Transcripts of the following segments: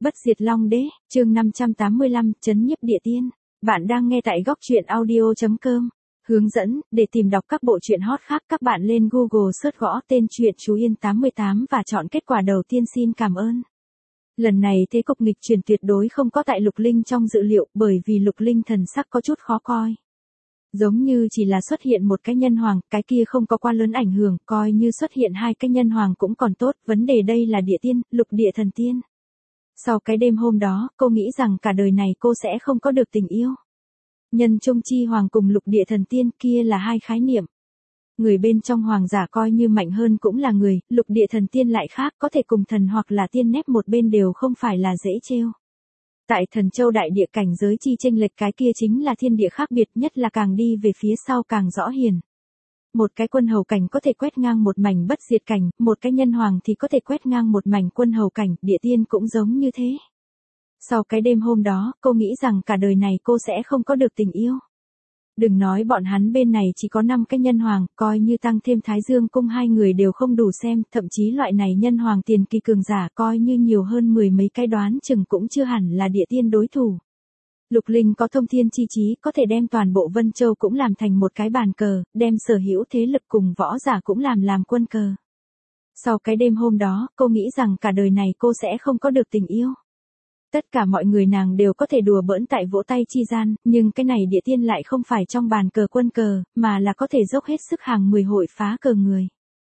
Bất diệt Long Đế, chương 585, Chấn nhiếp địa tiên. Bạn đang nghe tại góc truyện audio.com. Hướng dẫn, để tìm đọc các bộ truyện hot khác các bạn lên Google search gõ tên truyện Chú Yên 88 và chọn kết quả đầu tiên. Xin cảm ơn. Lần này thế cục nghịch chuyển tuyệt đối không có tại Lục Linh trong dự liệu, bởi vì Lục Linh thần sắc có chút khó coi. Giống như chỉ là xuất hiện một cái nhân hoàng, cái kia không có quá lớn ảnh hưởng, coi như xuất hiện hai cái nhân hoàng cũng còn tốt, vấn đề đây là địa tiên, lục địa thần tiên. Sau cái đêm hôm đó, cô nghĩ rằng cả đời này cô sẽ không có được tình yêu. Nhân trung chi hoàng cùng lục địa thần tiên kia là hai khái niệm. Người bên trong hoàng giả coi như mạnh hơn cũng là người, lục địa thần tiên lại khác, có thể cùng thần hoặc là tiên nép một bên đều không phải là dễ trêu. Tại Thần Châu đại địa cảnh giới chi chênh lệch cái kia chính là thiên địa khác biệt, nhất là càng đi về phía sau càng rõ hiền. Một cái quân hầu cảnh có thể quét ngang một mảnh bất diệt cảnh, một cái nhân hoàng thì có thể quét ngang một mảnh quân hầu cảnh, địa tiên cũng giống như thế. Sau cái đêm hôm đó, cô nghĩ rằng cả đời này cô sẽ không có được tình yêu. Đừng nói bọn hắn bên này chỉ có 5 cái nhân hoàng, coi như tăng thêm Thái Dương cung hai người đều không đủ xem, thậm chí loại này nhân hoàng tiền kỳ cường giả coi như nhiều hơn 10 mấy cái đoán chừng cũng chưa hẳn là địa tiên đối thủ. Lục Linh có thông thiên chi trí, có thể đem toàn bộ Vân Châu cũng làm thành một cái bàn cờ, đem sở hữu thế lực cùng võ giả cũng làm quân cờ. Sau cái đêm hôm đó, cô nghĩ rằng cả đời này cô sẽ không có được tình yêu. Tất cả mọi người nàng đều có thể đùa bỡn tại vỗ tay chi gian, nhưng cái này địa tiên lại không phải trong bàn cờ quân cờ, mà là có thể dốc hết sức hàng 10 hội phá cờ người.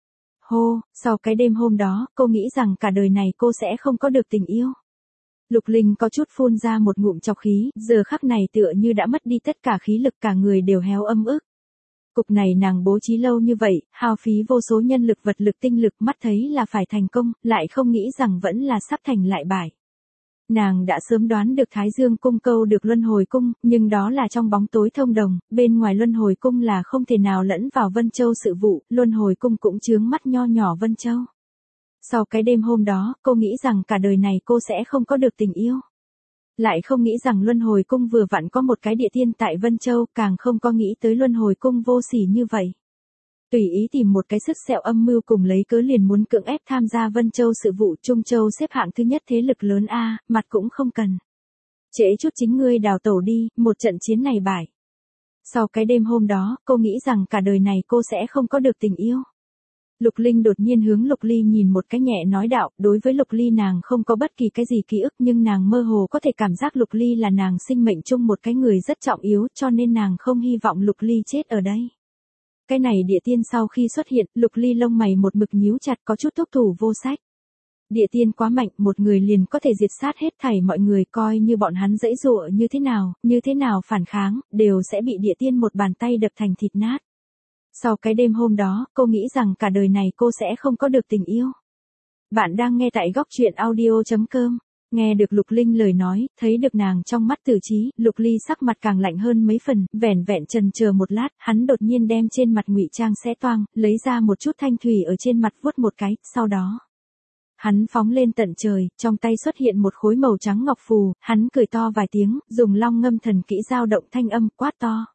Hô, sau cái đêm hôm đó, cô nghĩ rằng cả đời này cô sẽ không có được tình yêu. Lục Linh có chút phun ra một ngụm trọc khí, giờ khắc này tựa như đã mất đi tất cả khí lực, cả người đều héo âm ức. Cục này nàng bố trí lâu như vậy, hao phí vô số nhân lực vật lực tinh lực, mắt thấy là phải thành công, lại không nghĩ rằng vẫn là sắp thành lại bại. Nàng đã sớm đoán được Thái Dương cung câu được luân hồi cung, nhưng đó là trong bóng tối thông đồng, bên ngoài luân hồi cung là không thể nào lẫn vào Vân Châu sự vụ, luân hồi cung cũng chướng mắt nho nhỏ Vân Châu. Sau cái đêm hôm đó, cô nghĩ rằng cả đời này cô sẽ không có được tình yêu. Lại không nghĩ rằng luân hồi cung vừa vặn có một cái địa tiên tại Vân Châu, càng không có nghĩ tới luân hồi cung vô sỉ như vậy. Tùy ý tìm một cái sức sẹo âm mưu cùng lấy cớ liền muốn cưỡng ép tham gia Vân Châu sự vụ, Trung Châu xếp hạng thứ nhất thế lực lớn A, mặt cũng không cần. Trễ chút chính ngươi đào tẩu đi, một trận chiến này bại. Sau cái đêm hôm đó, cô nghĩ rằng cả đời này cô sẽ không có được tình yêu. Lục Linh đột nhiên hướng Lục Ly nhìn một cái nhẹ nói đạo, đối với Lục Ly nàng không có bất kỳ cái gì ký ức, nhưng nàng mơ hồ có thể cảm giác Lục Ly là nàng sinh mệnh chung một cái người rất trọng yếu, cho nên nàng không hy vọng Lục Ly chết ở đây. Cái này địa tiên sau khi xuất hiện, Lục Ly lông mày một mực nhíu chặt, có chút thúc thủ vô sách. Địa tiên quá mạnh, một người liền có thể diệt sát hết thảy mọi người, coi như bọn hắn giãy giụa như thế nào phản kháng, đều sẽ bị địa tiên một bàn tay đập thành thịt nát. Sau cái đêm hôm đó, cô nghĩ rằng cả đời này cô sẽ không có được tình yêu. Bạn đang nghe tại góc truyện audio.com. Nghe được Lục Linh lời nói, thấy được nàng trong mắt tử trí, Lục Ly sắc mặt càng lạnh hơn mấy phần, vẻn vẹn chần chờ một lát, hắn đột nhiên đem trên mặt ngụy trang xé toang, lấy ra một chút thanh thủy ở trên mặt vuốt một cái, sau đó hắn phóng lên tận trời, trong tay xuất hiện một khối màu trắng ngọc phù, hắn cười to vài tiếng, dùng long ngâm thần kỹ dao động thanh âm quát to.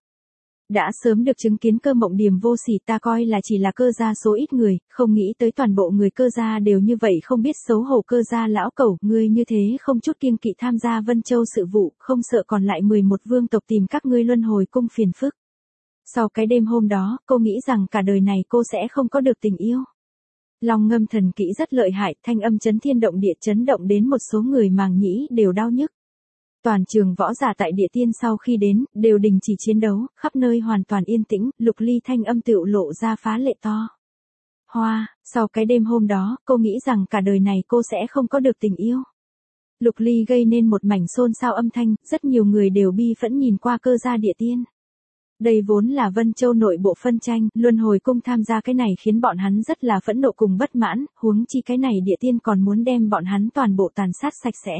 Đã sớm được chứng kiến cơ mộng điềm vô sỉ, ta coi là chỉ là cơ gia số ít người, không nghĩ tới toàn bộ người cơ gia đều như vậy không biết xấu hổ. Cơ gia lão cẩu, ngươi như thế không chút kiêng kỵ tham gia Vân Châu sự vụ, không sợ còn lại 11 vương tộc tìm các ngươi luân hồi cung phiền phức. Sau cái đêm hôm đó, cô nghĩ rằng cả đời này cô sẽ không có được tình yêu. Long ngâm thần kỹ rất lợi hại, thanh âm chấn thiên động địa, chấn động đến một số người màng nhĩ đều đau nhức. Toàn trường võ giả tại địa tiên sau khi đến, đều đình chỉ chiến đấu, khắp nơi hoàn toàn yên tĩnh, Lục Ly thanh âm tựu lộ ra phá lệ to. Hoa, sau cái đêm hôm đó, cô nghĩ rằng cả đời này cô sẽ không có được tình yêu. Lục Ly gây nên một mảnh xôn xao âm thanh, rất nhiều người đều bi phẫn nhìn qua cơ gia địa tiên. Đây vốn là Vân Châu nội bộ phân tranh, luân hồi cung tham gia cái này khiến bọn hắn rất là phẫn nộ cùng bất mãn, huống chi cái này địa tiên còn muốn đem bọn hắn toàn bộ tàn sát sạch sẽ.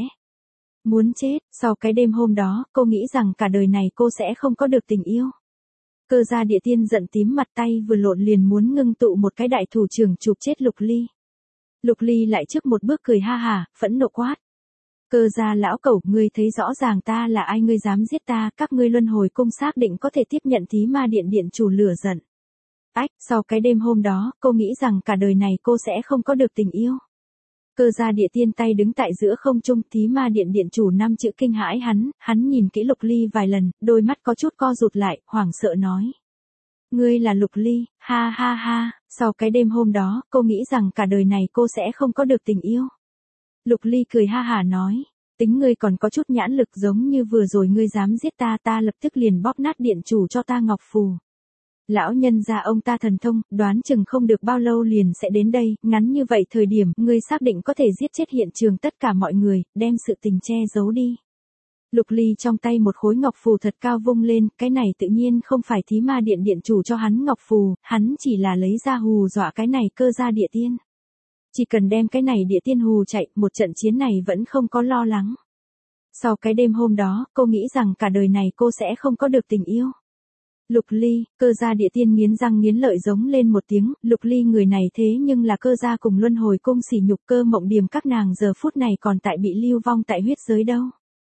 Muốn chết, sau cái đêm hôm đó, cô nghĩ rằng cả đời này cô sẽ không có được tình yêu. Cơ gia địa tiên giận tím mặt, tay vừa lộn liền muốn ngưng tụ một cái đại thủ trưởng chụp chết Lục Ly. Lục Ly lại trước một bước cười ha hả, phẫn nộ quát. Cơ gia lão cẩu, ngươi thấy rõ ràng ta là ai, ngươi dám giết ta, các ngươi luân hồi cung xác định có thể tiếp nhận thí ma điện điện chủ lửa giận. Ách, sau cái đêm hôm đó, cô nghĩ rằng cả đời này cô sẽ không có được tình yêu. Cơ gia địa tiên tay đứng tại giữa không trung, Thí Ma Điện điện chủ 5 chữ kinh hãi hắn nhìn kỹ Lục Ly vài lần, đôi mắt có chút co rụt lại, hoảng sợ nói. Ngươi là Lục Ly, ha ha ha, sau cái đêm hôm đó, cô nghĩ rằng cả đời này cô sẽ không có được tình yêu. Lục Ly cười ha hả nói, tính ngươi còn có chút nhãn lực, giống như vừa rồi ngươi dám giết ta lập tức liền bóp nát điện chủ cho ta ngọc phù. Lão nhân gia ông ta thần thông, đoán chừng không được bao lâu liền sẽ đến đây, ngắn như vậy thời điểm, ngươi xác định có thể giết chết hiện trường tất cả mọi người, đem sự tình che giấu đi. Lục Ly trong tay một khối ngọc phù thật cao vung lên, cái này tự nhiên không phải Thí Ma Điện điện chủ cho hắn ngọc phù, hắn chỉ là lấy ra hù dọa cái này Cơ gia địa tiên. Chỉ cần đem cái này địa tiên hù chạy, một trận chiến này vẫn không có lo lắng. Sau cái đêm hôm đó, cô nghĩ rằng cả đời này cô sẽ không có được tình yêu. Lục Ly, Cơ gia địa tiên nghiến răng nghiến lợi giống lên một tiếng, Lục Ly người này thế nhưng là Cơ gia cùng Luân Hồi Cung sỉ nhục, Cơ Mộng Điềm các nàng giờ phút này còn tại bị lưu vong tại huyết giới đâu.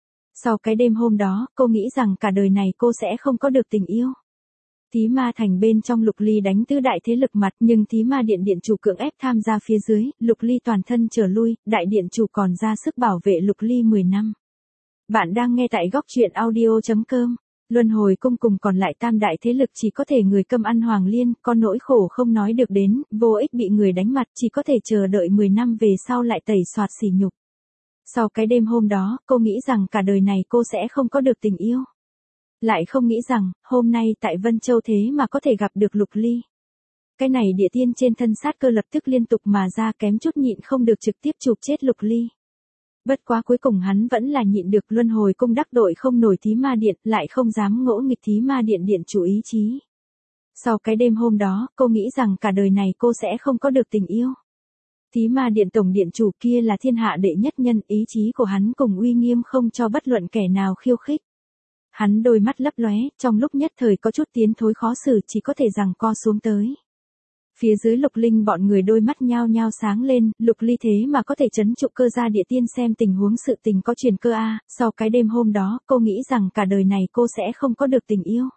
Sau cái đêm hôm đó, cô nghĩ rằng cả đời này cô sẽ không có được tình yêu. Thí Ma Thành bên trong Lục Ly đánh tứ đại thế lực mặt, nhưng Thí Ma Điện điện chủ cưỡng ép tham gia phía dưới, Lục Ly toàn thân trở lui, đại điện chủ còn ra sức bảo vệ Lục Ly 10 năm. Bạn đang nghe tại góc truyện audio.com. Luân Hồi Cung cùng còn lại tam đại thế lực chỉ có thể người câm ăn hoàng liên, có nỗi khổ không nói được đến, vô ích bị người đánh mặt, chỉ có thể chờ đợi 10 năm về sau lại tẩy soạt sỉ nhục. Sau cái đêm hôm đó, cô nghĩ rằng cả đời này cô sẽ không có được tình yêu. Lại không nghĩ rằng, hôm nay tại Vân Châu thế mà có thể gặp được Lục Ly. Cái này địa tiên trên thân sát cơ lập tức liên tục mà ra, kém chút nhịn không được trực tiếp chụp chết Lục Ly. Bất quá cuối cùng hắn vẫn là nhịn được, Luân Hồi Cung đắc tội không nổi Thí Ma Điện, lại không dám ngỗ nghịch Thí Ma Điện điện chủ ý chí. Sau cái đêm hôm đó, cô nghĩ rằng cả đời này cô sẽ không có được tình yêu. Thí Ma Điện tổng điện chủ kia là thiên hạ đệ nhất nhân, ý chí của hắn cùng uy nghiêm không cho bất luận kẻ nào khiêu khích. Hắn đôi mắt lấp lóe, trong lúc nhất thời có chút tiến thối khó xử, chỉ có thể giằng co xuống tới. Phía dưới Lục Linh bọn người đôi mắt nhao nhao sáng lên, Lục Ly thế mà có thể trấn trụ Cơ gia địa tiên, xem tình huống sự tình có truyền cơ a. Sau cái đêm hôm đó, cô nghĩ rằng cả đời này cô sẽ không có được tình yêu.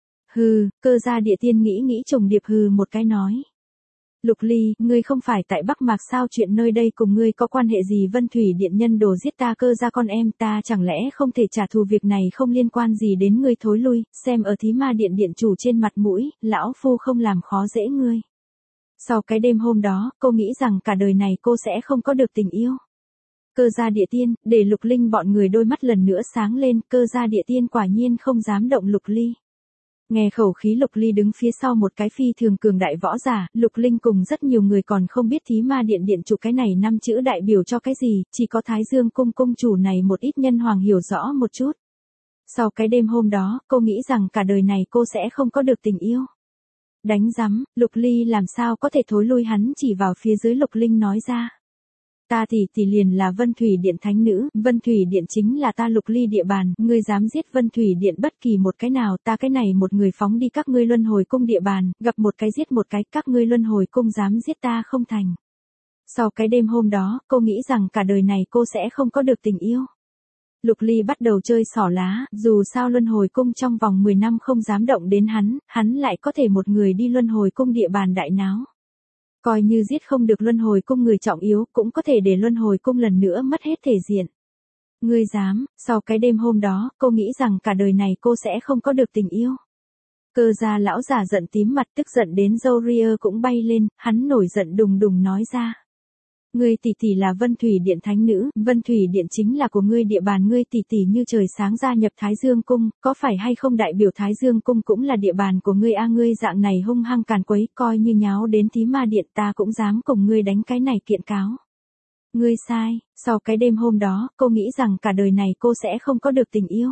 Hừ, Cơ gia địa tiên nghĩ trùng điệp hừ một cái nói. Lục Ly, ngươi không phải tại Bắc Mạc sao, chuyện nơi đây cùng ngươi có quan hệ gì? Vân Thủy Điện nhân đồ giết ta Cơ gia con em, ta chẳng lẽ không thể trả thù? Việc này không liên quan gì đến ngươi, thối lui, xem ở Thí Ma Điện điện chủ trên mặt mũi, lão phu không làm khó dễ ngươi. Sau cái đêm hôm đó, cô nghĩ rằng cả đời này cô sẽ không có được tình yêu. Cơ gia địa tiên, để Lục Linh bọn người đôi mắt lần nữa sáng lên, Cơ gia địa tiên quả nhiên không dám động Lục Ly. Nghe khẩu khí Lục Ly đứng phía sau một cái phi thường cường đại võ giả, Lục Linh cùng rất nhiều người còn không biết Thí Ma Điện điện chủ cái này 5 chữ đại biểu cho cái gì, chỉ có Thái Dương cung cung chủ này một ít nhân hoàng hiểu rõ một chút. Sau cái đêm hôm đó, cô nghĩ rằng cả đời này cô sẽ không có được tình yêu. Đánh rắm, Lục Ly làm sao có thể thối lui, hắn chỉ vào phía dưới Lục Linh nói ra. Ta thì liền là Vân Thủy Điện thánh nữ, Vân Thủy Điện chính là ta Lục Ly địa bàn, ngươi dám giết Vân Thủy Điện bất kỳ một cái nào, ta cái này một người phóng đi các ngươi Luân Hồi Cung địa bàn, gặp một cái giết một cái, các ngươi Luân Hồi Cung dám giết ta không thành. Sau cái đêm hôm đó, cô nghĩ rằng cả đời này cô sẽ không có được tình yêu. Lục Ly bắt đầu chơi xỏ lá, dù sao Luân Hồi Cung trong vòng 10 năm không dám động đến hắn lại có thể một người đi Luân Hồi Cung địa bàn đại náo. Coi như giết không được Luân Hồi Cung người trọng yếu, cũng có thể để Luân Hồi Cung lần nữa mất hết thể diện. Ngươi dám, sau cái đêm hôm đó, cô nghĩ rằng cả đời này cô sẽ không có được tình yêu. Cơ gia lão già giận tím mặt, tức giận đến râu ria cũng bay lên, hắn nổi giận đùng đùng nói ra. Ngươi tỷ là Vân Thủy Điện thánh nữ, Vân Thủy Điện chính là của ngươi địa bàn, ngươi tỷ như trời sáng gia nhập Thái Dương Cung, có phải hay không đại biểu Thái Dương Cung cũng là địa bàn của ngươi a? Ngươi dạng này hung hăng càn quấy, coi như nháo đến Thí Ma Điện ta cũng dám cùng ngươi đánh cái này kiện cáo. Ngươi sai, sau cái đêm hôm đó, cô nghĩ rằng cả đời này cô sẽ không có được tình yêu.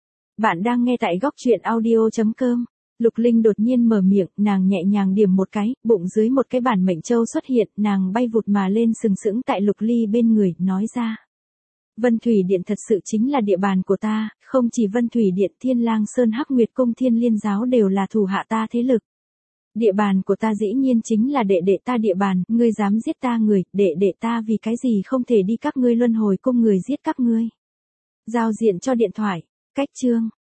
Bạn đang nghe tại góc truyện audio.com. Lục Linh đột nhiên mở miệng, nàng nhẹ nhàng điểm một cái, bụng dưới một cái bản mệnh châu xuất hiện, nàng bay vụt mà lên sừng sững tại Lục Ly bên người, nói ra. Vân Thủy Điện thật sự chính là địa bàn của ta, không chỉ Vân Thủy Điện, Thiên Lang Sơn, Hắc Nguyệt Cung, Thiên Liên Giáo đều là thủ hạ ta thế lực. Địa bàn của ta dĩ nhiên chính là đệ đệ ta địa bàn, ngươi dám giết ta người, đệ đệ ta vì cái gì không thể đi các ngươi Luân Hồi Cung người giết các ngươi. Giao diện cho điện thoại, cách chương.